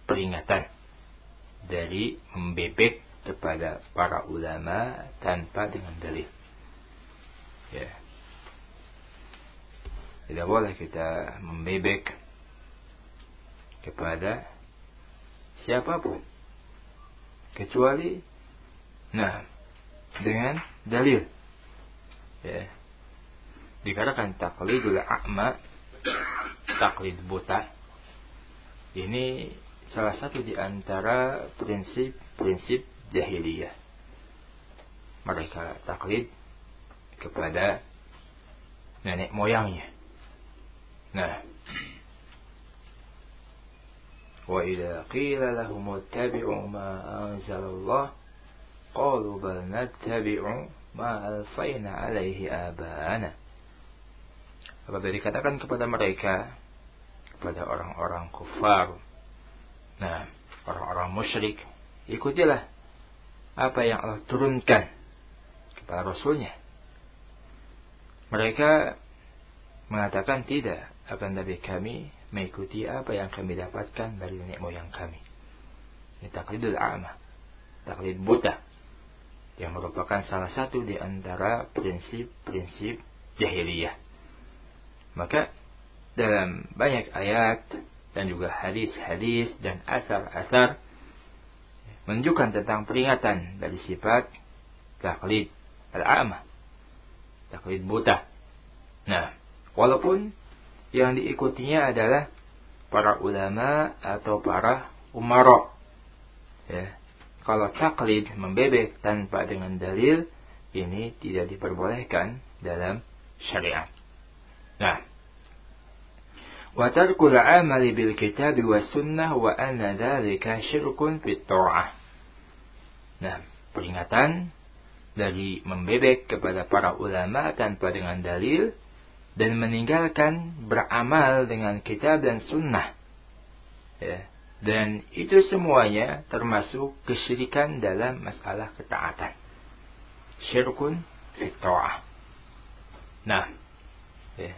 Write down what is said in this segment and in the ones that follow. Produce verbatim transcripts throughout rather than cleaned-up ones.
peringatan dari membebek kepada para ulama tanpa dengan dalil. Ya. Tidak boleh kita membebek kepada siapapun kecuali nah dengan dalil. Ya. Dikatakan taqlidul a'ma, taklid buta, ini salah satu di antara prinsip-prinsip jahiliyah. Mereka taklid kepada nenek moyangnya. Nah, wa idza qila lahum ittabi'u ma anzalallah qalu bal nattabi'u ma alfayna 'alaihi aba'ana. Apabila dikatakan kepada mereka, kepada orang-orang kufar, nah, orang-orang musyrik, ikutilah apa yang Allah turunkan kepada Rasulnya. Mereka mengatakan tidak, akan lebih kami mengikuti apa yang kami dapatkan dari nenek moyang kami. Ini taklidul a'ma, taklid buta, yang merupakan salah satu di antara prinsip-prinsip jahiliyah. Maka dalam banyak ayat dan juga hadis-hadis dan asar-asar menunjukkan tentang peringatan dari sifat taklid al-a'ma, taklid buta. Nah, walaupun yang diikutinya adalah para ulama atau para umara, ya, kalau taklid membebek tanpa dengan dalil, ini tidak diperbolehkan dalam syariat. Nah, wa tarkul 'amali bil kitab wa sunnah wa anna dzalika syirkun fit ta'ah. Nah, peringatan dari membebek kepada para ulama tanpa dengan dalil dan meninggalkan beramal dengan kitab dan sunnah. Ya. Dan itu semuanya termasuk kesyirikan dalam masalah ketaatan. Syirkun fit ta'ah. Nah, ya,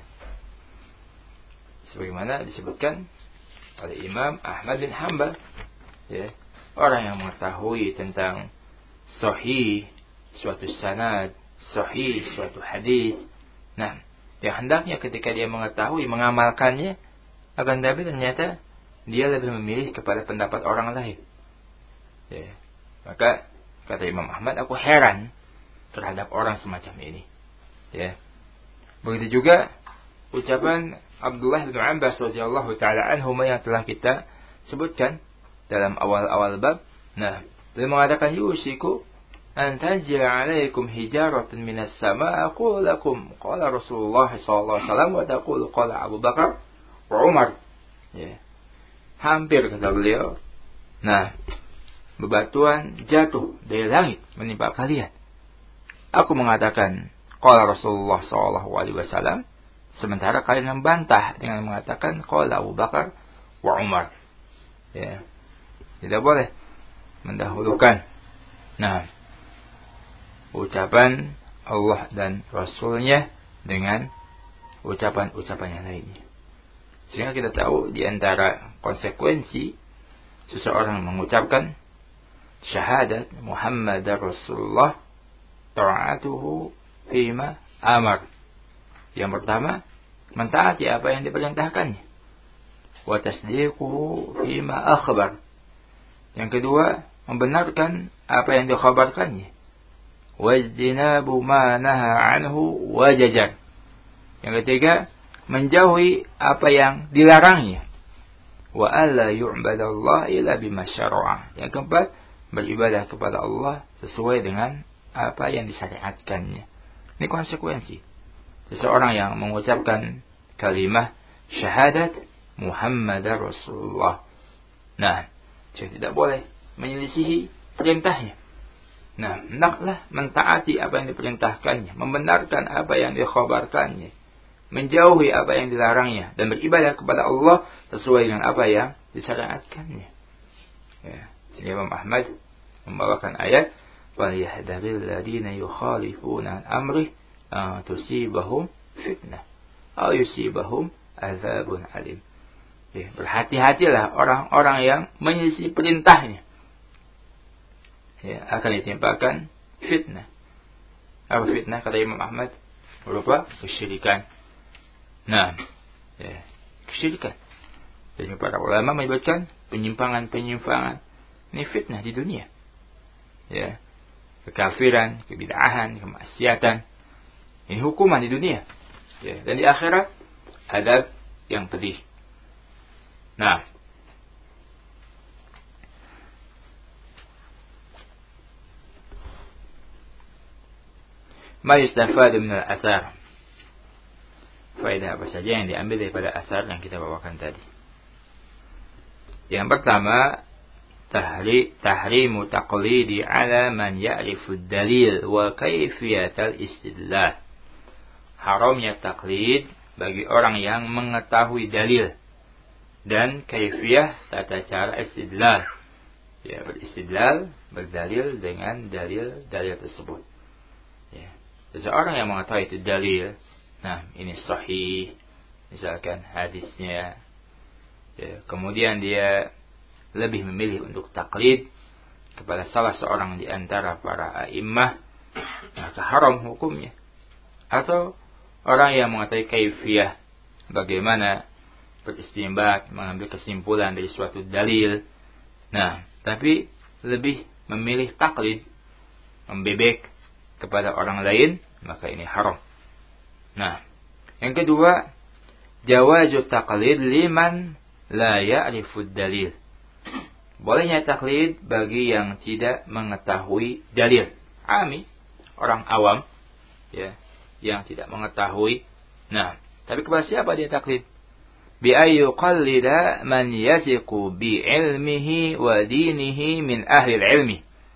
sebagaimana disebutkan oleh Imam Ahmad bin Hanbal, ya, orang yang mengetahui tentang sahih suatu sanad, sahih suatu hadis, nah, yang hendaknya ketika dia mengetahui mengamalkannya, akan tapi ternyata dia lebih memilih kepada pendapat orang lain. Ya. Maka kata Imam Ahmad, aku heran terhadap orang semacam ini. Ya. Begitu juga ucapan Abdullah bin Abbas radhiyallahu taala anhuma yang telah kita sebutkan dalam awal-awal bab. Nah, dia mengatakan yusiku an tanzila 'alaikum hijaratan minas sama' aqulu lakum qala Rasulullah sallallahu alaihi wasallam wa taqulu qala Abu Bakar wa Umar. Ya. Hampir kata beliau, nah, bebatuan jatuh dari langit menimpa kalian. Aku mengatakan qala Rasulullah sallallahu alaihi wasallam, sementara kalian membantah dengan mengatakan qala Abu Bakar wa Umar. Ya. Tidak boleh mendahulukan nah ucapan Allah dan Rasulnya dengan ucapan-ucapan yang lainnya. Sehingga kita tahu di antara konsekuensi seseorang mengucapkan syahadat Muhammadar Rasulullah ta'atuhu fima amar. Yang pertama, mentaati apa yang diperintahkannya. Wa tasdiquhu fima akhbar. Yang kedua, membenarkan apa yang dikhabarkannya. Wajdinabu ma naha anhu wajajar. Yang ketiga, menjauhi apa yang dilarangnya. Wa alla yu'badallah illa bima syara'a. Yang keempat, beribadah kepada Allah sesuai dengan apa yang disyariatkannya. Ini konsekuensi seseorang yang mengucapkan kalimat syahadat Muhammadar Rasulullah. Nah, jadi tidak boleh menyelisihi perintahnya. Nah, hendaklah mentaati apa yang diperintahkannya, membenarkan apa yang dikhabarkannya, menjauhi apa yang dilarangnya, dan beribadah kepada Allah sesuai dengan apa yang disyariatkannya. Ya, sehingga Imam Ahmad membawakan ayat وَلْيَحْذَرِ الَّذِينَ يُخَالِفُونَ عَنْ أَمْرِهِ أَنْ تُصِيبَهُمْ فِتْنَةٌ أَوْ يُصِيبَهُمْ عَذَابٌ عَلِيمٌ. Ya, berhati-hatilah orang-orang yang menyelisih perintahnya. Ya, akan ditimpakan fitnah. Apa fitnah kata Imam Ahmad? Berupa kesyirikan. Nah, ya, kesyirikan. Jadi para ulama menyebutkan penyimpangan-penyimpangan ini fitnah di dunia. Ya, kekafiran, kebid'ahan, kemaksiatan. Ini hukuman di dunia. Ya, dan di akhirat adab yang pedih. Nah, ma yustafadu min al-athar. Faedah apa saja yang diambil daripada asar yang kita bawakan tadi? Yang pertama, tahri tahrimu taqlidi ala man ya'rifu ad-dalil wa kayfiyat al-istidlal. Haramnya taklid bagi orang yang mengetahui dalil dan kaifiyah tata cara istidlal. Ya, beristidlal, berdalil dengan dalil-dalil tersebut. Ya. Seseorang yang mengetahui itu dalil, nah ini sahih, misalkan hadisnya, ya, kemudian dia lebih memilih untuk taklid kepada salah seorang di antara para a'immah, maka haram hukumnya. Atau orang yang mengetahui kaifiyah, bagaimana beristinbat, mengambil kesimpulan dari suatu dalil, nah tapi lebih memilih taklid, membebek kepada orang lain, maka ini haram. Nah, yang kedua, jawazu taqlid liman la ya'rifu dalil. Bolehnya taklid bagi yang tidak mengetahui dalil. Ami, orang awam, ya, yang tidak mengetahui. Nah, tapi kepada siapa dia taklid? Bi ayyu qallida man yasiqu bi ilmihi wa dinihi min ahli ilmi.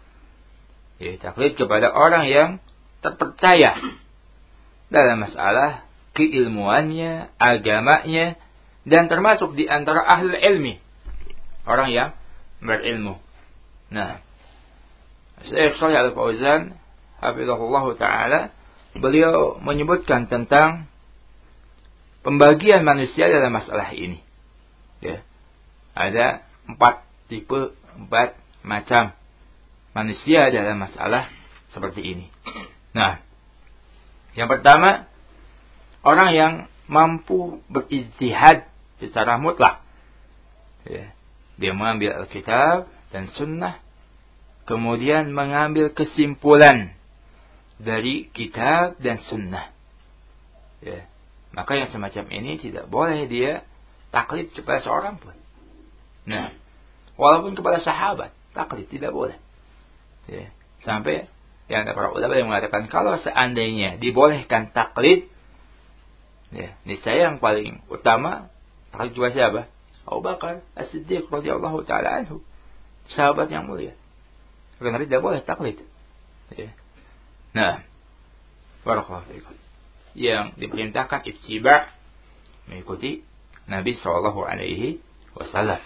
Ya, taklid kepada orang yang terpercaya dalam masalah keilmuannya, agamanya, dan termasuk di antara ahli ilmi, orang yang berilmu. Nah, Syekh Shalih Al-Fauzan hafizahullah taala, beliau menyebutkan tentang pembagian manusia dalam masalah ini. Ya, ada empat tipe, empat macam manusia dalam masalah seperti ini. Nah, yang pertama, orang yang mampu berijtihad secara mutlak. Ya, dia mengambil Alkitab dan Sunnah, kemudian mengambil kesimpulan dari Kitab dan Sunnah. Ya, maka yang semacam ini tidak boleh dia taklid kepada seorang pun. Nah, walaupun kepada sahabat, taklid tidak boleh. Ya, sampai yang ada para ulama yang mengatakan kalau seandainya dibolehkan taklid, ya, niscaya yang paling utama taklid kepada siapa? Abu Bakar As-Siddiq radhiyallahu taala anhu, sahabat yang mulia. Karena tidak boleh taklid. Ya. Nah, barakallahu fiikum. Yang diperintahkan ittiba', mengikuti Nabi sallallahu alaihi wasallam.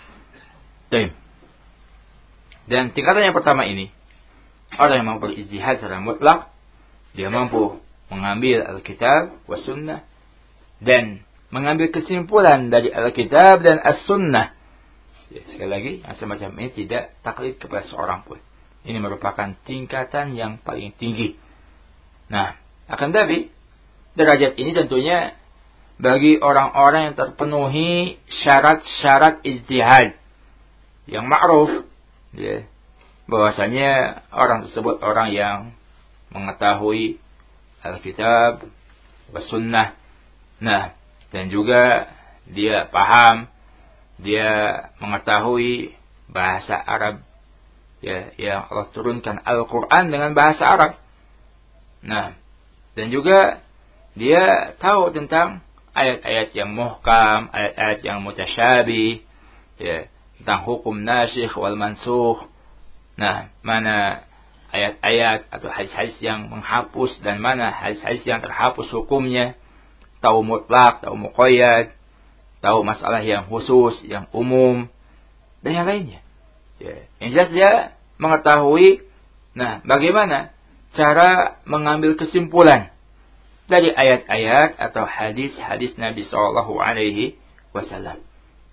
Dan tingkatan yang pertama ini, orang yang mampu berijtihad secara mutlak, dia mampu mengambil Alkitab wa Sunnah dan mengambil kesimpulan dari Alkitab dan As-Sunnah. Ya, sekali lagi, yang semacam ini tidak taklid kepada seorang pun. Ini merupakan tingkatan yang paling tinggi. Nah, akan tapi derajat ini tentunya bagi orang-orang yang terpenuhi syarat-syarat ijtihad yang ma'ruf, ya, bahwasanya orang tersebut orang yang mengetahui Alkitab wa Sunnah. Nah, dan juga dia paham, dia mengetahui bahasa Arab, ya, yang Allah turunkan Al-Quran dengan bahasa Arab. Nah, dan juga dia tahu tentang ayat-ayat yang muhkam, ayat-ayat yang mutasyabih, ya, tentang hukum nasikh wal mansukh. Nah, mana ayat-ayat atau hadis-hadis yang menghapus dan mana hadis-hadis yang terhapus hukumnya. Tahu mutlak, tahu muqayyad, tahu masalah yang khusus, yang umum, dan yang lainnya. Ya, yang jelas dia mengetahui, nah, bagaimana cara mengambil kesimpulan dari ayat-ayat atau hadis-hadis Nabi Shallallahu Alaihi Wasallam.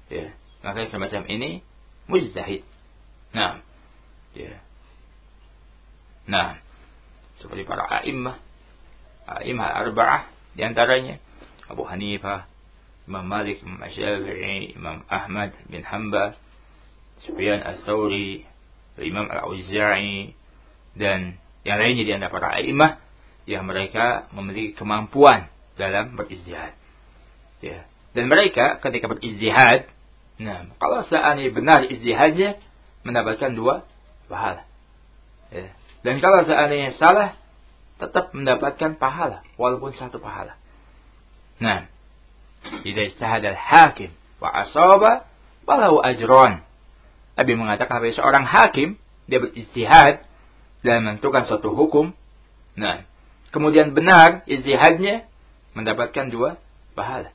Ya, maka semacam ini mujtahid. Nah, ya. Nah, seperti para a'immah, a'immah arba'ah di antaranya Abu Hanifah, Imam Malik, Imam Syafi'i, Imam Ahmad bin Hanbal, Sufyan Ats-Tsauri, Imam Al-Auza'i, dan yang lainnya di antara para a'immah yang mereka memiliki kemampuan dalam berijtihad. Ya. Dan mereka ketika berijtihad, nah, kalau seandainya benar ijtihadnya, mendapatkan dua pahala. Ya. Dan kalau seandainya salah, tetap mendapatkan pahala, walaupun satu pahala. Nah, idza ijtahada al-hakim wa asaba falahu ajran. Nabi mengatakan bahwa seorang hakim dia berijtihad dalam menentukan suatu hukum. Nah, kemudian benar ijtihadnya, mendapatkan dua pahala.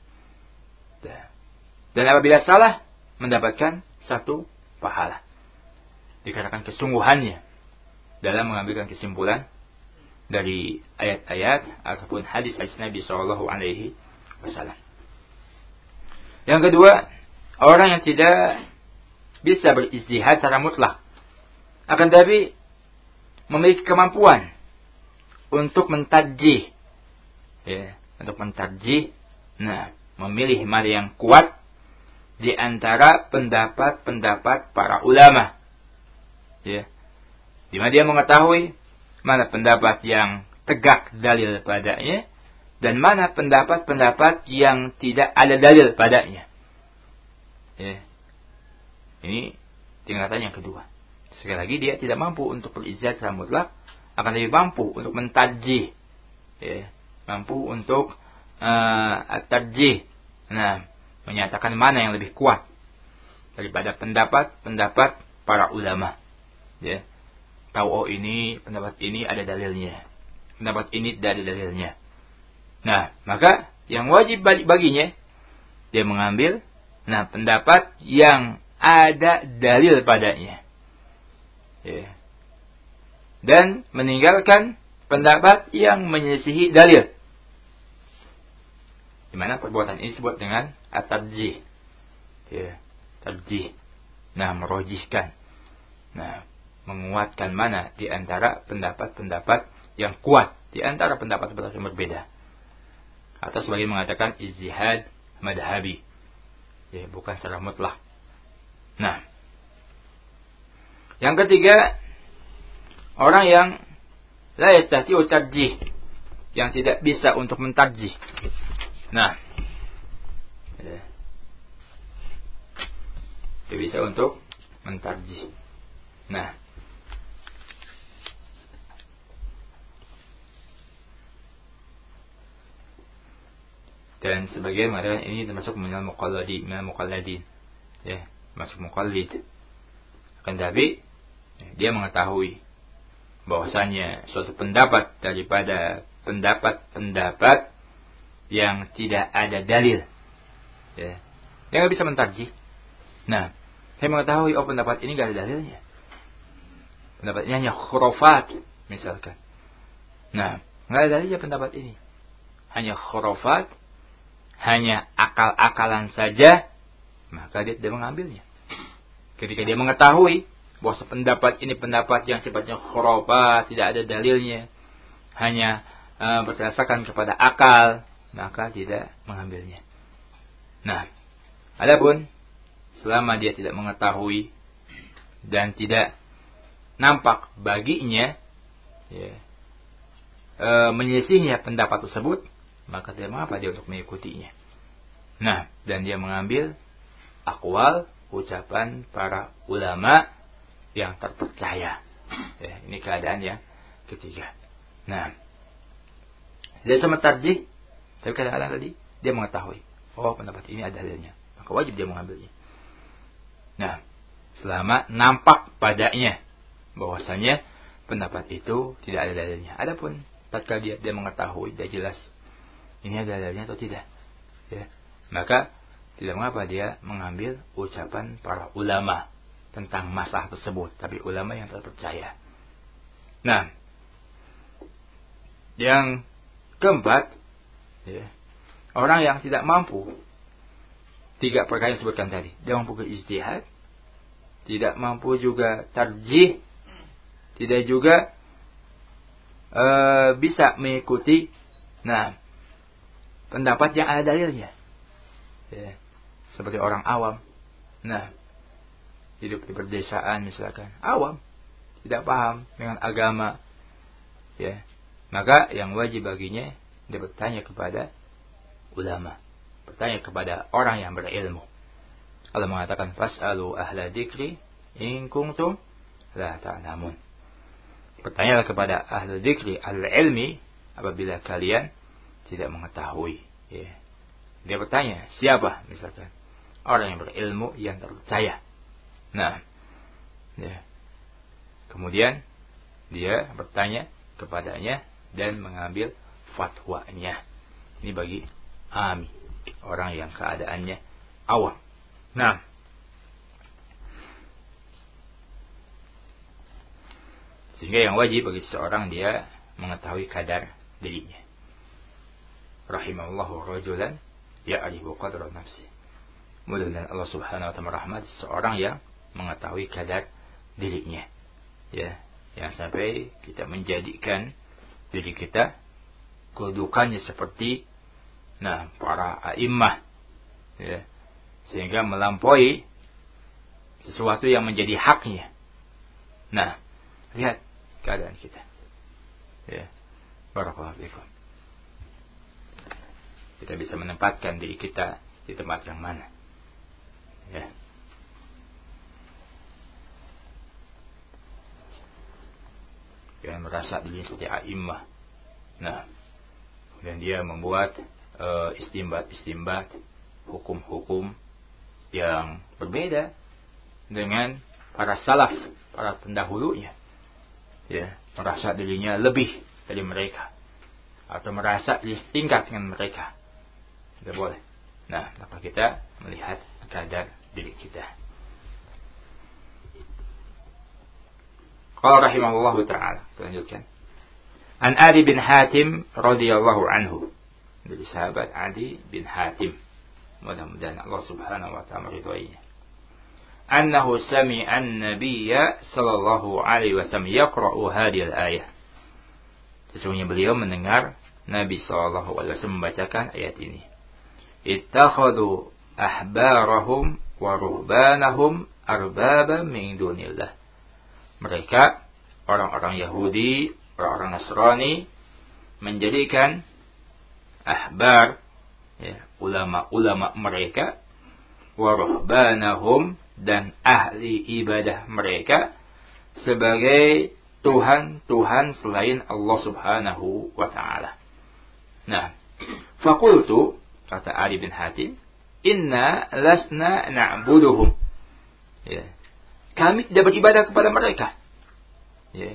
Dan apabila salah, mendapatkan satu pahala. Dikarenakan kesungguhannya dalam mengambilkan kesimpulan dari ayat-ayat ataupun hadis-hadis Nabi Shallallahu Alaihi Wasallam. Yang kedua, orang yang tidak bisa berijtihad secara mutlak, akan tetapi memiliki kemampuan untuk mentarjih, ya, untuk mentarjih, nah, memilih mana yang kuat di antara pendapat-pendapat para ulama, ya, di mana dia mengetahui mana pendapat yang tegak dalil padanya dan mana pendapat-pendapat yang tidak ada dalil padanya. Ya. Ini tingkatan yang kedua. Sekali lagi dia tidak mampu untuk berijtihad secara mutlak, akan lebih mampu untuk mentarjih, ya, mampu untuk uh, tarjih, nah, menyatakan mana yang lebih kuat daripada pendapat-pendapat para ulama. Ya. Tahu, oh ini, pendapat ini ada dalilnya, pendapat ini tidak ada dalilnya. Nah, maka yang wajib baginya, dia mengambil, nah, pendapat yang ada dalil padanya. Ya. Dan meninggalkan pendapat yang menyelisihi dalil. Di mana perbuatan ini disebut dengan at-tarjih. Ya, tarjih. Nah, merojihkan. Nah, menguatkan mana di antara pendapat-pendapat yang kuat di antara pendapat-pendapat yang berbeda. Atau sebagian mengatakan ijtihad madhabi. Ya, bukan secara mutlak. Nah, yang ketiga, orang yang la yastati'u tarjih, yang tidak bisa untuk mentarjih. Nah, ya, dia bisa untuk mentarjih. Nah, dan sebagian mengatakan ini termasuk minal muqallidi, minal muqalladin, ya, masuk muqallid. Akan tapi dia mengetahui bahwasanya suatu pendapat daripada pendapat-pendapat yang tidak ada dalil, ya, dia nggak bisa mentarjih. Nah, saya mengetahui, oh pendapat ini nggak ada dalilnya, pendapat ini hanya khurafat misalkan. Nah, nggak ada dalilnya pendapat ini, hanya khurafat, hanya akal-akalan saja, maka dia tidak mengambilnya. Ketika dia mengetahui bahwa pendapat ini pendapat yang sifatnya khurafat, tidak ada dalilnya, hanya uh, berdasarkan kepada akal, maka tidak mengambilnya. Nah, adapun selama dia tidak mengetahui dan tidak nampak baginya, ya, e, menyelisihinya pendapat tersebut, maka tidak mengapa dia untuk mengikutinya. Nah, dan dia mengambil aqwal, ucapan para ulama yang terpercaya. Ya, ini keadaan yang ketiga. Nah, dia sama tarjih, tapi kadang-kadang tadi dia mengetahui, oh pendapat ini ada dalilnya, maka wajib dia mengambilnya. Nah, selama nampak padanya bahwasanya pendapat itu tidak ada dalilnya. Adapun tatkala dia, dia mengetahui, dia jelas ini ada dalilnya atau tidak, ya, maka tidak mengapa dia mengambil ucapan para ulama tentang masalah tersebut, tapi ulama yang terpercaya. Nah, yang keempat, ya, orang yang tidak mampu, tiga perkara yang disebutkan tadi. Dia mampu ijtihad, tidak mampu juga tarjih, tidak juga uh, bisa mengikuti nah pendapat yang ada dalilnya. Ya. Seperti orang awam. Nah, hidup di perdesaan misalkan, awam, tidak paham dengan agama. Ya. Maka yang wajib baginya dia bertanya kepada ulama, bertanya kepada orang yang berilmu. Allah mengatakan fas'alu ahla dzikri in kuntum la ta'lamun. Bertanyalah kepada ahli dzikri, ahli ilmi apabila kalian tidak mengetahui. Ya. Dia bertanya, siapa misalkan? Orang yang berilmu yang terpercaya. Nah, ya. Kemudian dia bertanya kepadanya dan mengambil fatwanya. Ini bagi ami, orang yang keadaannya awam. Nah, sehingga yang wajib bagi seseorang dia mengetahui kadar dirinya. Rahimallahu rajulan ya'rifu qadra nafsi. Mudah-mudahan Allah Subhanahu wa taala merahmati seorang yang mengetahui kadar dirinya. Ya, yang sampai kita menjadikan diri kita kedudukannya seperti nah para a'immah, ya, sehingga melampaui sesuatu yang menjadi haknya. Nah, lihat keadaan kita. Ya, barakallahu fikum. Kita bisa menempatkan diri kita di tempat yang mana. Ya. Yang merasa diri seperti a'immah. Nah, kemudian dia membuat uh, istimbat-istimbat hukum-hukum yang berbeda dengan para salaf, para pendahulunya. Ya, merasa dirinya lebih dari mereka atau merasa diri setingkat dengan mereka. Tidak boleh. Nah, maka kita melihat kadar diri kita. Qala rahimahullahu ta'ala. Lanjutkan. An Adi bin Hatim radhiyallahu anhu. Dari sahabat Adi bin Hatim. Mudah-mudahan Allah Subhanahu wa ta'ala meridhoinya. Annahu sami'a an-nabiyya sallallahu alaihi wasallam yaqra'u hadhihi al-ayah. Sesungguhnya beliau mendengar Nabi sallallahu alaihi wasallam membacakan ayat ini. Ittakhadhu ahbarahum wa ruhbanahum arbaba min dunillah. Mereka, orang-orang Yahudi, orang-orang Nasrani, menjadikan ahbar, ya, ulama-ulama mereka, wa ruhbanahum, dan ahli ibadah mereka, sebagai Tuhan-Tuhan selain Allah Subhanahu wa ta'ala. Nah, fakultu, kata Ali bin Hatim, inna lasna na'buduhum. Ya. Kami tidak beribadah kepada mereka. Ya.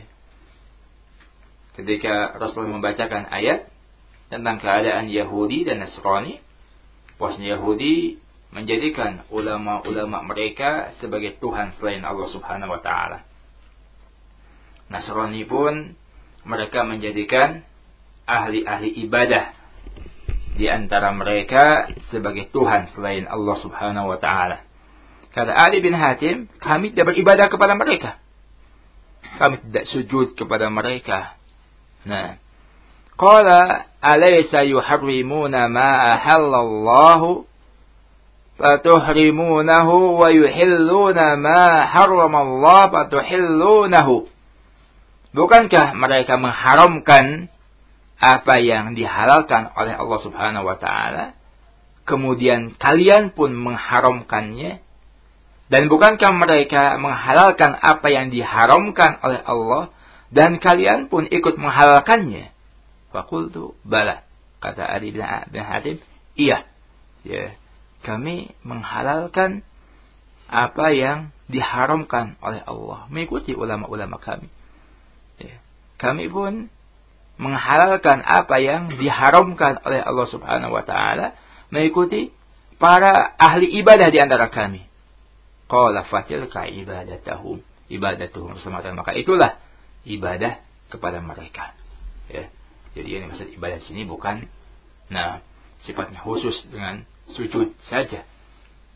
Ketika Rasulullah membacakan ayat tentang keadaan Yahudi dan Nasrani, bahwasanya Yahudi menjadikan ulama-ulama mereka sebagai Tuhan selain Allah Subhanahu wa ta'ala. Nasrani pun mereka menjadikan ahli-ahli ibadah di antara mereka sebagai Tuhan selain Allah Subhanahu wa ta'ala. Kata Ali bin Hatim, kami tidak beribadah kepada mereka. Kami tidak sujud kepada mereka. Nah, qala alaysa yuharrimuna ma ahallallahu fatuhrimunahu wa yuhilluna ma harramallahu fatuhillunahu. Bukankah mereka mengharamkan apa yang dihalalkan oleh Allah Subhanahu wa ta'ala, kemudian kalian pun mengharamkannya? Dan bukankah mereka menghalalkan apa yang diharamkan oleh Allah, dan kalian pun ikut menghalalkannya? Faqultu bala, kata Ali bin Hatim, iya, ya, kami menghalalkan apa yang diharamkan oleh Allah, mengikuti ulama-ulama kami. Ya, kami pun menghalalkan apa yang diharamkan oleh Allah Subhanahu wa ta'ala, mengikuti para ahli ibadah di antara kami. Qala fatilka ibadatahum, ibadatuhum semata, maka itulah ibadah kepada mereka. Ya. Jadi yang maksud ibadah sini bukan nah sifatnya khusus dengan sujud saja.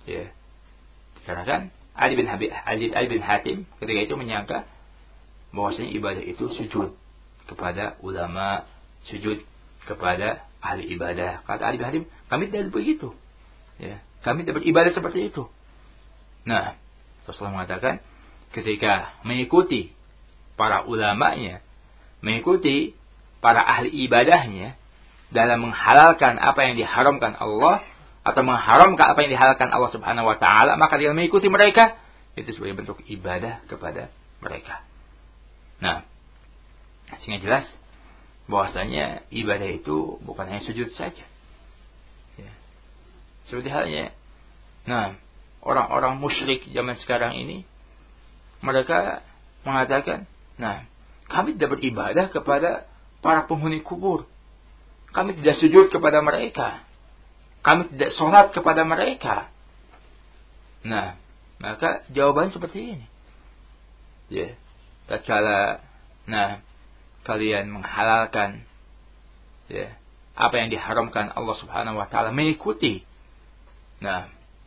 Ya. Dikarenakan Ali bin Habib, Ali, Ali bin Hatim ketika itu menyangka bahwasanya ibadah itu sujud kepada ulama, sujud kepada ahli ibadah. Kata Ali bin Hatim, kami tidak begitu. Ya, kami tidak beribadah seperti itu. Nah, Rasulullah mengatakan ketika mengikuti para ulamanya, mengikuti para ahli ibadahnya dalam menghalalkan apa yang diharamkan Allah atau mengharamkan apa yang dihalalkan Allah Subhanahu wa taala, maka dia mengikuti mereka, itu sebagai bentuk ibadah kepada mereka. Nah, sehingga jelas bahwasanya ibadah itu bukan hanya sujud saja. Ya. Seperti halnya, nah, orang-orang musyrik zaman sekarang ini, mereka mengatakan, nah, kami tidak beribadah kepada para penghuni kubur. Kami tidak sujud kepada mereka. Kami tidak sholat kepada mereka. Nah, maka jawaban seperti ini. Ya, tatkala nah kalian menghalalkan ya apa yang diharamkan Allah Subhanahu wa taala, mengikuti nah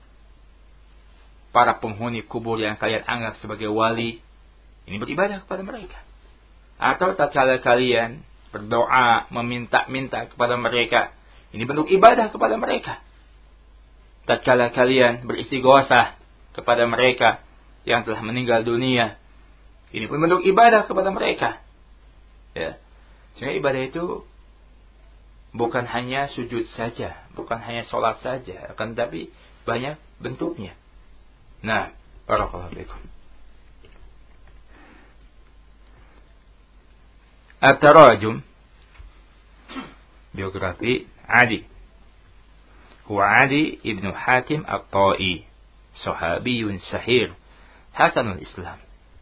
para penghuni kubur yang kalian anggap sebagai wali, ini beribadah kepada mereka. Atau tatkala kalian berdoa meminta-minta kepada mereka, ini bentuk ibadah kepada mereka. Tatkala kalian beristighosah kepada mereka yang telah meninggal dunia, ini pun bentuk ibadah kepada mereka. Ya. Sehingga ibadah itu bukan hanya sujud saja, bukan hanya sholat saja, akan tetapi banyak bentuknya. Nah, barakallahu fikum. At-Tarajum, biografi Adi. Huwa Adi ibnu Hatim At-Ta'i, sahabiyun sahir, hasanul Islam.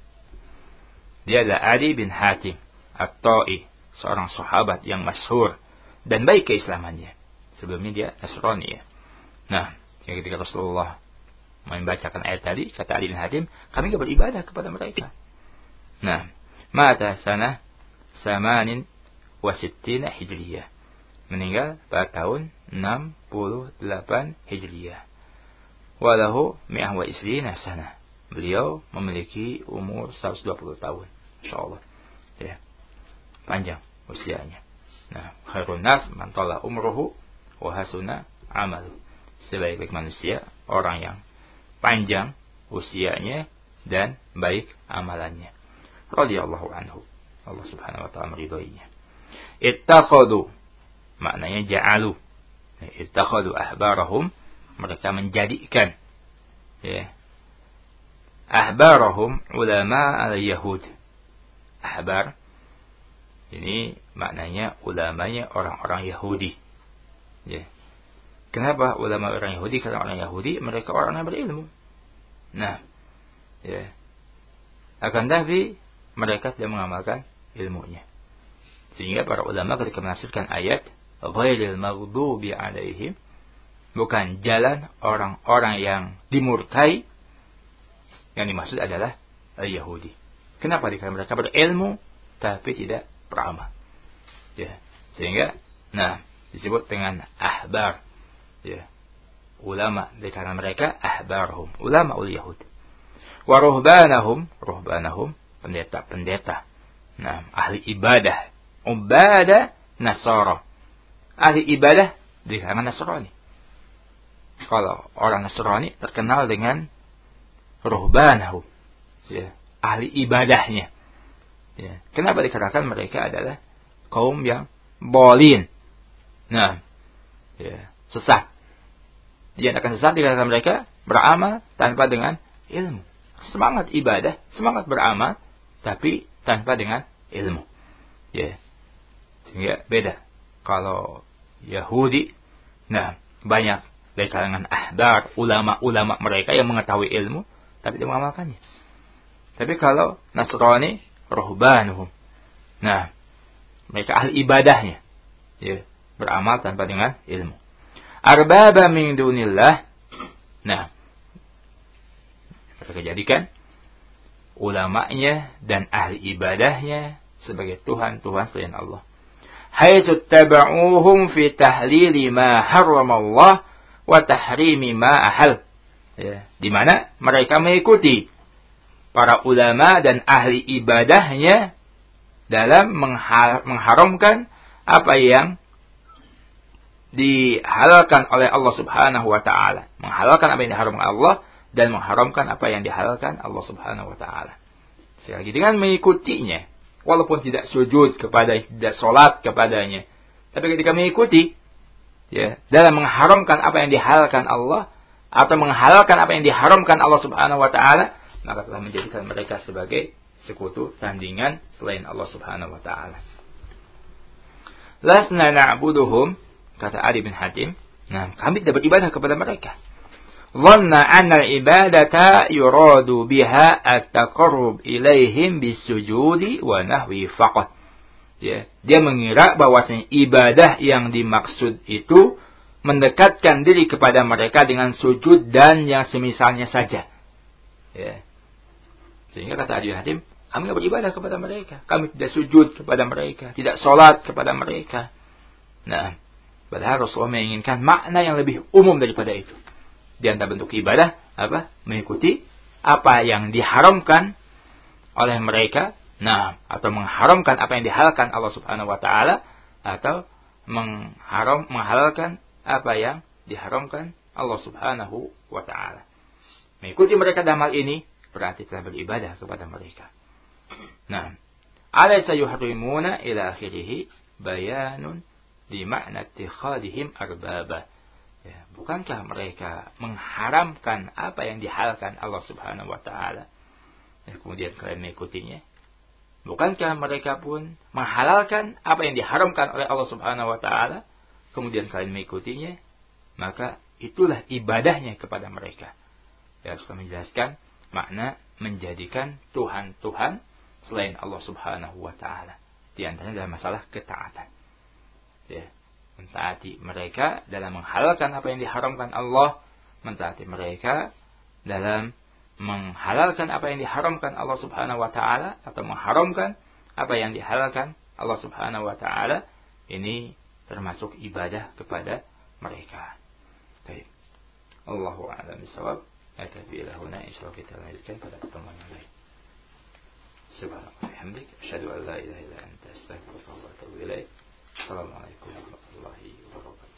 Dia adalah Adi bin Hatim At-Ta'i, seorang sahabat yang masyhur dan baik keislamannya. Sebelumnya dia Nasrani ya. Nah, ketika Rasulullah membacakan ayat tadi, kata Adi bin Hatim, kami tidak beribadah kepada mereka. Nah, mata sanah samanin wasittina hijriyah. Meninggal pada tahun enam puluh delapan hijriyah. Walahu mi'ah wa isrina sanah. Beliau memiliki umur seratus dua puluh tahun. Insyaallah. Ya. Panjang usianya. Nah, khairun nas man tala umruhu wa hasuna amalu. Sebaik-baik manusia orang yang panjang usianya dan baik amalannya. Radhiyallahu anhu. Allah Subhanahu wa taala meridhoinya. Ittakhadhu, maknanya ja'alu. Ittakhadhu ahbarahum, mereka menjadikan ya. Ahbarahum ulama al-Yahud. Ahbar ini maknanya ulamanya orang-orang Yahudi. Ya. Kenapa ulama orang Yahudi? Karena orang Yahudi mereka orang yang berilmu. Nah, ya. Akan tapi mereka tidak mengamalkan ilmunya. Sehingga para ulama ketika menafsirkan ayat ghairil maghdubi alaihim, bukan jalan orang-orang yang dimurkai, yang dimaksud adalah Yahudi. Kenapa? Karena mereka berilmu tapi tidak beramal. Ya, sehingga nah disebut dengan ahbar. Ya, ulama karena mereka ahbarhum, ulama ul Yahud. Wa ruhbanahum, ruhbanahum pendeta-pendeta. Nah, ahli ibadah, ubada Nasara. Ahli ibadah di kalangan Nasrani. Kalau orang Nasrani terkenal dengan ruhbanahum, ya, ahli ibadahnya. Ya. Kenapa dikatakan mereka adalah kaum yang bolin? Nah, ya, sesat. Dia akan sesat dikatakan mereka beramal tanpa dengan ilmu. Semangat ibadah, semangat beramal, tapi tanpa dengan ilmu. Ya, sehingga beda. Kalau Yahudi, nah banyak dari kalangan ahbar, ulama-ulama mereka yang mengetahui ilmu, tapi tidak mengamalkannya. Tapi kalau Nasrani, ruhbanuhum, nah mereka ahli ibadahnya, ya, beramal tanpa dengan ilmu. Arbaba min dunillah, nah mereka jadikan ulamanya dan ahli ibadahnya sebagai Tuhan-Tuhan selain Allah. Haitsu tabauhum fi tahlili ma harrama Allah wa tahrimi ma ahal. Ya, di mana mereka mengikuti para ulama dan ahli ibadahnya dalam mengharamkan apa yang dihalalkan oleh Allah Subhanahu wa taala, menghalalkan apa yang diharamkan Allah dan mengharamkan apa yang dihalalkan Allah Subhanahu wa taala. Sekali lagi, dengan mengikutinya, walaupun tidak sujud kepada, tidak salat kepadanya, tapi ketika mengikuti, ya, dalam mengharamkan apa yang dihalalkan Allah atau menghalalkan apa yang diharamkan Allah Subhanahu wa taala, maka telah menjadikan mereka sebagai sekutu tandingan selain Allah Subhanahu wa taala. Lasna na'buduhum, kata Ali bin Hatim, nah, kami tidak beribadah kepada mereka. Dhanna anna al-ibadata yuradu biha at-taqarrub ilaihim bisujudi wa nahwi faqat. Ya, dia mengira bahwasanya ibadah yang dimaksud itu mendekatkan diri kepada mereka dengan sujud dan yang semisalnya saja. Ya. Sehingga kata Ali bin Hatim, kami tidak beribadah kepada mereka, kami tidak sujud kepada mereka, tidak salat kepada mereka. Nah, padahal Rasulullah menginginkan makna yang lebih umum daripada itu. Di antara bentuk ibadah, apa? Mengikuti apa yang diharamkan oleh mereka, nah, atau mengharamkan apa yang dihalalkan Allah Subhanahu wa taala, atau mengharam menghalalkan apa yang diharamkan Allah Subhanahu wa taala. Mengikuti mereka dalam hal ini berarti telah beribadah kepada mereka. Nah, alaysa yuharrimuna ila akhirih bayanun di makna ittikhadihim arbaba. Ya, bukankah mereka mengharamkan apa yang dihalalkan Allah Subhanahu wa taala? Ya, kemudian kalian mengikutinya. Bukankah mereka pun menghalalkan apa yang diharamkan oleh Allah Subhanahu wa taala, kemudian kalian mengikutinya? Maka itulah ibadahnya kepada mereka. Ya, Rasulullah menjelaskan makna menjadikan Tuhan-Tuhan selain Allah Subhanahu wa taala. Di antaranya dalam masalah ketaatan. Ya, mentaati mereka dalam menghalalkan apa yang diharamkan Allah, mentaati mereka dalam menghalalkan apa yang diharamkan Allah Subhanahu wa taala, atau mengharamkan apa yang dihalalkan Allah Subhanahu wa taala. Ini termasuk ibadah kepada mereka. Baik. Allahu a'lam bishawab. Atabi ila huna, insyaallah kita lanjutkan pada pertemuan yang lain. Subhanallah wa bihamdik, asyhadu an la ilaha illa anta, astaghfiruka wa atubu ilaik. Assalamualaikum warahmatullahi wabarakatuh.